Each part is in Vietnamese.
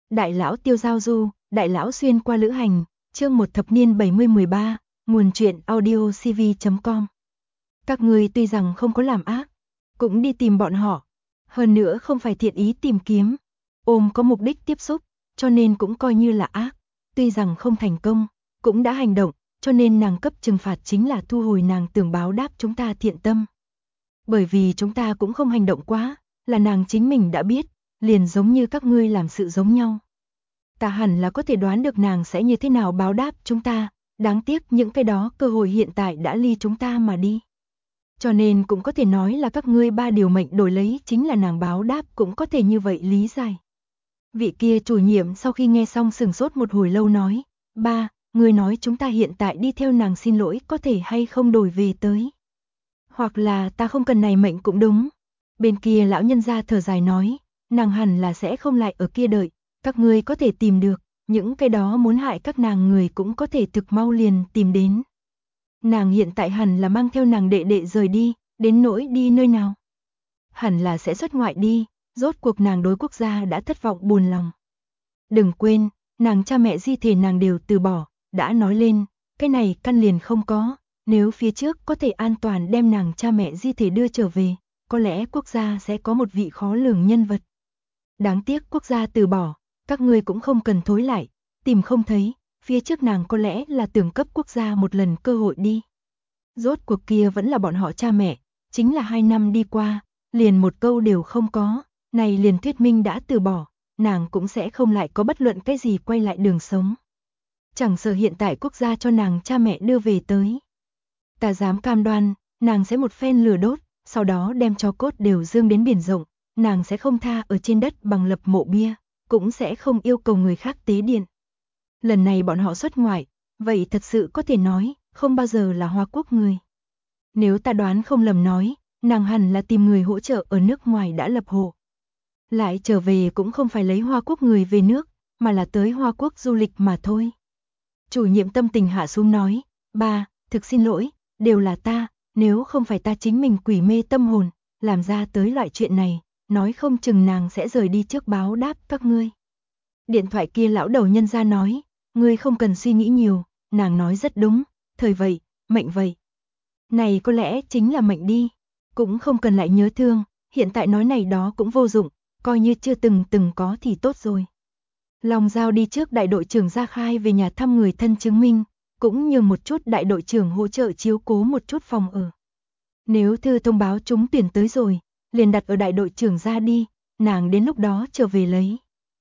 Đại lão Tiêu giao du, đại lão xuyên qua lữ hành, chương 1 thập niên 70-13, nguồn truyện audio cv.com. Các ngươi tuy rằng không có làm ác, cũng đi tìm bọn họ, hơn nữa không phải thiện ý tìm kiếm, ôm có mục đích tiếp xúc, cho nên cũng coi như là ác, tuy rằng không thành công, cũng đã hành động, cho nên nàng cấp trừng phạt chính là thu hồi nàng tưởng báo đáp chúng ta thiện tâm. Bởi vì chúng ta cũng không hành động quá, là nàng chính mình đã biết, liền giống như các ngươi làm sự giống nhau. Ta hẳn là có thể đoán được nàng sẽ như thế nào báo đáp chúng ta, đáng tiếc những cái đó cơ hội hiện tại đã ly chúng ta mà đi. Cho nên cũng có thể nói là các ngươi ba điều mệnh đổi lấy chính là nàng báo đáp, cũng có thể như vậy lý giải. Vị kia chủ nhiệm sau khi nghe xong sừng sốt một hồi lâu nói, ba, ngươi nói chúng ta hiện tại đi theo nàng xin lỗi có thể hay không đổi về tới. Hoặc là ta không cần này mệnh cũng đúng. Bên kia lão nhân gia thở dài nói, nàng hẳn là sẽ không lại ở kia đợi, các ngươi có thể tìm được, những cái đó muốn hại các nàng người cũng có thể thực mau liền tìm đến. Nàng hiện tại hẳn là mang theo nàng đệ đệ rời đi, đến nỗi đi nơi nào. Hẳn là sẽ xuất ngoại đi, rốt cuộc nàng đối quốc gia đã thất vọng buồn lòng. Đừng quên, nàng cha mẹ di thể nàng đều từ bỏ, đã nói lên, cái này căn liền không có, nếu phía trước có thể an toàn đem nàng cha mẹ di thể đưa trở về, có lẽ quốc gia sẽ có một vị khó lường nhân vật. Đáng tiếc quốc gia từ bỏ, các ngươi cũng không cần thối lại, tìm không thấy, phía trước nàng có lẽ là tưởng cấp quốc gia một lần cơ hội đi. Rốt cuộc kia vẫn là bọn họ cha mẹ, chính là 2 năm đi qua, liền một câu đều không có, này liền thuyết minh đã từ bỏ, nàng cũng sẽ không lại có bất luận cái gì quay lại đường sống. Chẳng sợ hiện tại quốc gia cho nàng cha mẹ đưa về tới. Ta dám cam đoan, nàng sẽ một phen lửa đốt, sau đó đem cho cốt đều dương đến biển rộng, nàng sẽ không tha ở trên đất bằng lập mộ bia, cũng sẽ không yêu cầu người khác tế điện. Lần này bọn họ xuất ngoại, vậy thật sự có thể nói, không bao giờ là Hoa Quốc người. Nếu ta đoán không lầm nói, nàng hẳn là tìm người hỗ trợ ở nước ngoài đã lập hộ. Lại trở về cũng không phải lấy Hoa Quốc người về nước, mà là tới Hoa Quốc du lịch mà thôi. Chủ nhiệm tâm tình hạ xuống nói, ba, thực xin lỗi, đều là ta, nếu không phải ta chính mình quỷ mê tâm hồn, làm ra tới loại chuyện này, nói không chừng nàng sẽ rời đi trước báo đáp các ngươi. Điện thoại kia lão đầu nhân ra nói, ngươi không cần suy nghĩ nhiều, nàng nói rất đúng, thời vậy, mệnh vậy. Này có lẽ chính là mệnh đi, cũng không cần lại nhớ thương, hiện tại nói này đó cũng vô dụng, coi như chưa từng có thì tốt rồi. Long Giao đi trước đại đội trưởng Gia Khai về nhà thăm người thân chứng minh, cũng nhường một chút đại đội trưởng hỗ trợ chiếu cố một chút phòng ở. Nếu thư thông báo trúng tuyển tới rồi, liền đặt ở đại đội trưởng ra đi, nàng đến lúc đó trở về lấy.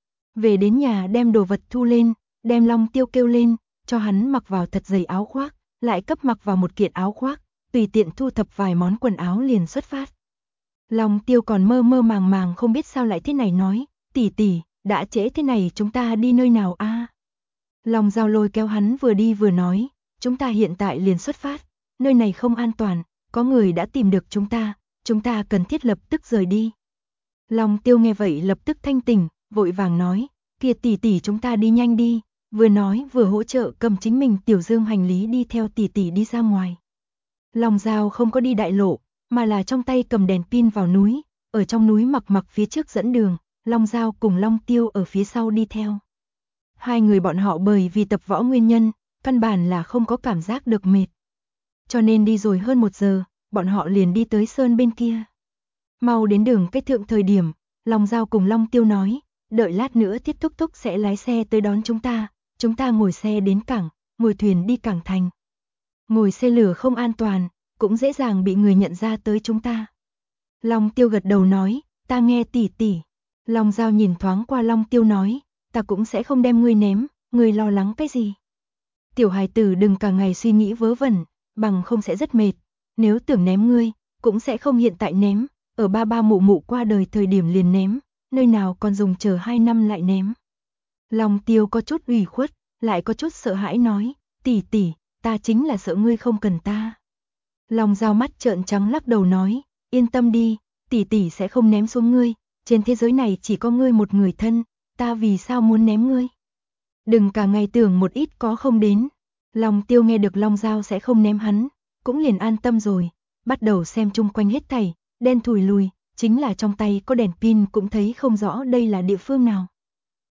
Về đến nhà đem đồ vật thu lên, đem Long Tiêu kêu lên, cho hắn mặc vào thật dày áo khoác, lại cấp mặc vào một kiện áo khoác, tùy tiện thu thập vài món quần áo liền xuất phát. Long Tiêu còn mơ mơ màng màng không biết sao lại thế này nói, tỷ tỷ, đã trễ thế này chúng ta đi nơi nào a? Long Giao lôi kéo hắn vừa đi vừa nói, chúng ta hiện tại liền xuất phát, nơi này không an toàn, có người đã tìm được chúng ta cần thiết lập tức rời đi. Long Tiêu nghe vậy lập tức thanh tỉnh, vội vàng nói, kia tỷ tỷ chúng ta đi nhanh đi, vừa nói vừa hỗ trợ cầm chính mình tiểu dương hành lý đi theo tỷ tỷ đi ra ngoài. Long Giao không có đi đại lộ, mà là trong tay cầm đèn pin vào núi, ở trong núi mặc phía trước dẫn đường, Long Giao cùng Long Tiêu ở phía sau đi theo. Hai người bọn họ bởi vì tập võ nguyên nhân, căn bản là không có cảm giác được mệt. Cho nên đi rồi hơn 1 giờ, bọn họ liền đi tới sơn bên kia. Mau đến đường cách thượng thời điểm, Long Giao cùng Long Tiêu nói, đợi lát nữa Thiết Thúc Thúc sẽ lái xe tới đón chúng ta ngồi xe đến cảng, ngồi thuyền đi cảng thành. Ngồi xe lửa không an toàn, cũng dễ dàng bị người nhận ra tới chúng ta. Long Tiêu gật đầu nói, ta nghe tỷ tỷ. Long Giao nhìn thoáng qua Long Tiêu nói, ta cũng sẽ không đem ngươi ném, ngươi lo lắng cái gì. Tiểu hài tử đừng cả ngày suy nghĩ vớ vẩn, bằng không sẽ rất mệt, nếu tưởng ném ngươi, cũng sẽ không hiện tại ném, ở ba ba mụ mụ qua đời thời điểm liền ném, nơi nào còn dùng chờ 2 năm lại ném. Long Tiêu có chút ủy khuất, lại có chút sợ hãi nói, tỷ tỷ, ta chính là sợ ngươi không cần ta. Long Giao mắt trợn trắng lắc đầu nói, yên tâm đi, tỷ tỷ sẽ không ném xuống ngươi, trên thế giới này chỉ có ngươi một người thân, ta vì sao muốn ném ngươi. Đừng cả ngày tưởng một ít có không đến. Long Tiêu nghe được Long Giao sẽ không ném hắn, cũng liền an tâm rồi, bắt đầu xem chung quanh hết thảy, đen thùi lùi, chính là trong tay có đèn pin cũng thấy không rõ đây là địa phương nào.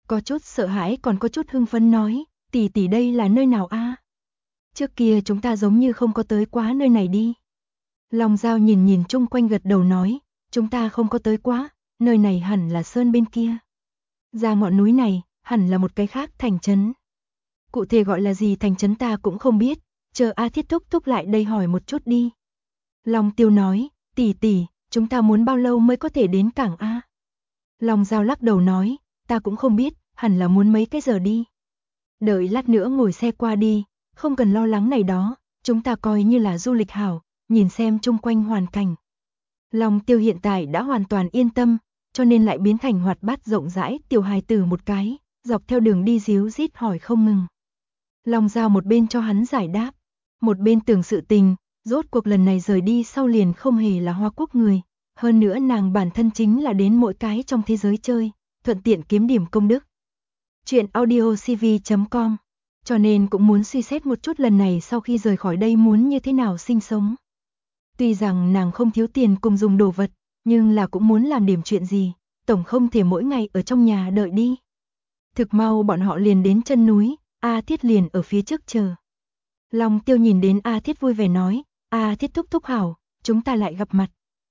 có chút sợ hãi còn có chút hưng phấn nói, tỷ tỷ đây là nơi nào a? Trước kia chúng ta giống như không có tới quá nơi này đi. Long Giao nhìn nhìn chung quanh gật đầu nói, chúng ta không có tới quá, nơi này hẳn là sơn bên kia. Ra ngọn núi này, hẳn là một cái khác thành trấn. Cụ thể gọi là gì thành trấn ta cũng không biết, chờ A Thiết thúc thúc lại đây hỏi một chút đi. Long Tiêu nói, tỷ tỷ, chúng ta muốn bao lâu mới có thể đến cảng A? Long Giao lắc đầu nói, ta cũng không biết, hẳn là muốn mấy cái giờ đi. Đợi lát nữa ngồi xe qua đi, không cần lo lắng này đó, chúng ta coi như là du lịch hảo, nhìn xem chung quanh hoàn cảnh. Long Tiêu hiện tại đã hoàn toàn yên tâm, cho nên lại biến thành hoạt bát rộng rãi tiểu hài tử một cái, dọc theo đường đi díu dít hỏi không ngừng. Long Giao một bên cho hắn giải đáp, một bên tưởng sự tình, rốt cuộc lần này rời đi sau liền không hề là Hoa Quốc người, hơn nữa nàng bản thân chính là đến mỗi cái trong thế giới chơi, thuận tiện kiếm điểm công đức. Chuyện audiocv.com, cho nên cũng muốn suy xét một chút lần này sau khi rời khỏi đây muốn như thế nào sinh sống. Tuy rằng nàng không thiếu tiền cùng dùng đồ vật, nhưng là cũng muốn làm điểm chuyện gì, tổng không thể mỗi ngày ở trong nhà đợi đi. Thực mau bọn họ liền đến chân núi, A Thiết liền ở phía trước chờ. Long Tiêu nhìn đến A Thiết vui vẻ nói, A Thiết thúc thúc hảo, chúng ta lại gặp mặt.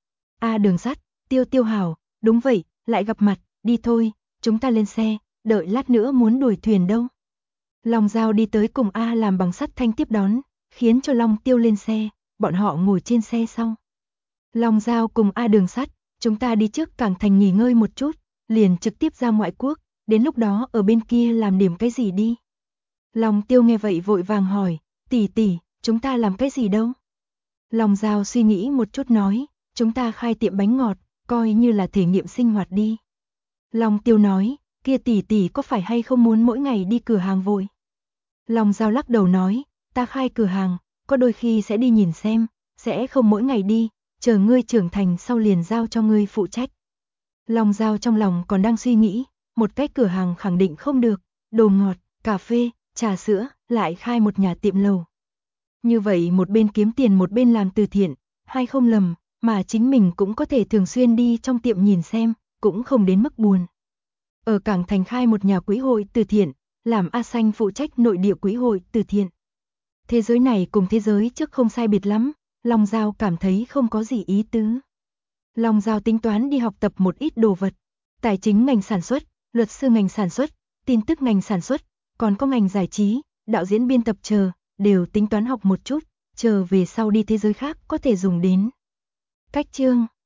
A Đường Sắt, Tiêu Tiêu hảo, đúng vậy, lại gặp mặt, đi thôi, chúng ta lên xe, đợi lát nữa muốn đuổi thuyền đâu. Long Giao đi tới cùng A làm bằng sắt thanh tiếp đón, khiến cho Long Tiêu lên xe, bọn họ ngồi trên xe sau. Long Giao cùng A Đường Sắt, chúng ta đi trước cảng thành nghỉ ngơi một chút, liền trực tiếp ra ngoại quốc, đến lúc đó ở bên kia làm điểm cái gì đi. Long Tiêu nghe vậy vội vàng hỏi, tỷ tỷ, chúng ta làm cái gì đâu? Long Giao suy nghĩ một chút nói, chúng ta khai tiệm bánh ngọt, coi như là thể nghiệm sinh hoạt đi. Long Tiêu nói, kia tỷ tỷ có phải hay không muốn mỗi ngày đi cửa hàng vội? Long Giao lắc đầu nói, ta khai cửa hàng, có đôi khi sẽ đi nhìn xem, sẽ không mỗi ngày đi, chờ ngươi trưởng thành sau liền giao cho ngươi phụ trách. Long Giao trong lòng còn đang suy nghĩ, một cái cửa hàng khẳng định không được, đồ ngọt, cà phê, trà sữa, lại khai một nhà tiệm lầu. Như vậy một bên kiếm tiền một bên làm từ thiện, hay không lầm, mà chính mình cũng có thể thường xuyên đi trong tiệm nhìn xem, cũng không đến mức buồn. Ở cảng thành khai một nhà quỹ hội từ thiện, làm A Xanh phụ trách nội địa quỹ hội từ thiện. Thế giới này cùng thế giới trước không sai biệt lắm, Long Giao cảm thấy không có gì ý tứ. Long Giao tính toán đi học tập một ít đồ vật, tài chính ngành sản xuất, luật sư ngành sản xuất, tin tức ngành sản xuất, còn có ngành giải trí, đạo diễn biên tập chờ, đều tính toán học một chút, chờ về sau đi thế giới khác có thể dùng đến. Cách chương